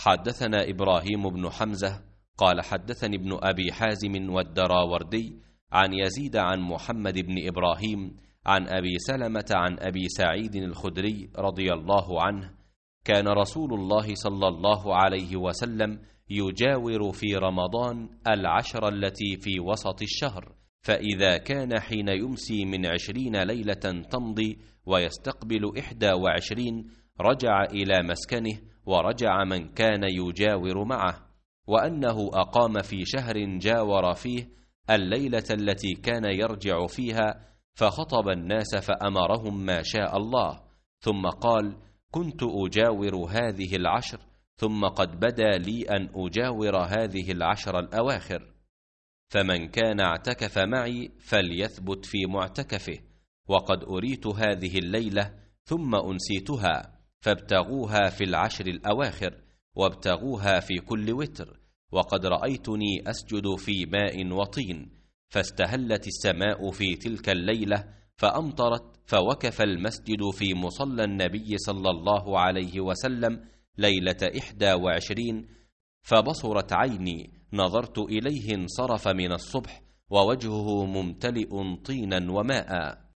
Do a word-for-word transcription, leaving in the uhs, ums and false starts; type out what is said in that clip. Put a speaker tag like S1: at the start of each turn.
S1: حدثنا إبراهيم بن حمزة قال حدثني ابن أبي حازم والدراوردي عن يزيد عن محمد بن إبراهيم عن أبي سلمة عن أبي سعيد الخدري رضي الله عنه: كان رسول الله صلى الله عليه وسلم يجاور في رمضان العشر التي في وسط الشهر، فإذا كان حين يمسي من عشرين ليلة تمضي ويستقبل إحدى وعشرين رجع إلى مسكنه ورجع من كان يجاور معه، وأنه أقام في شهر جاور فيه الليلة التي كان يرجع فيها فخطب الناس فأمرهم ما شاء الله، ثم قال: كنت أجاور هذه العشر، ثم قد بدا لي أن أجاور هذه العشر الأواخر، فمن كان اعتكف معي فليثبت في معتكفه، وقد أريت هذه الليلة ثم أنسيتها، فابتغوها في العشر الأواخر وابتغوها في كل وتر، وقد رأيتني أسجد في ماء وطين، فاستهلت السماء في تلك الليلة فأمطرت، فوكف المسجد في مصلى النبي صلى الله عليه وسلم ليلة إحدى وعشرين، فبصرت عيني، نظرت إليه انصرف من الصبح ووجهه ممتلئ طينا وماء.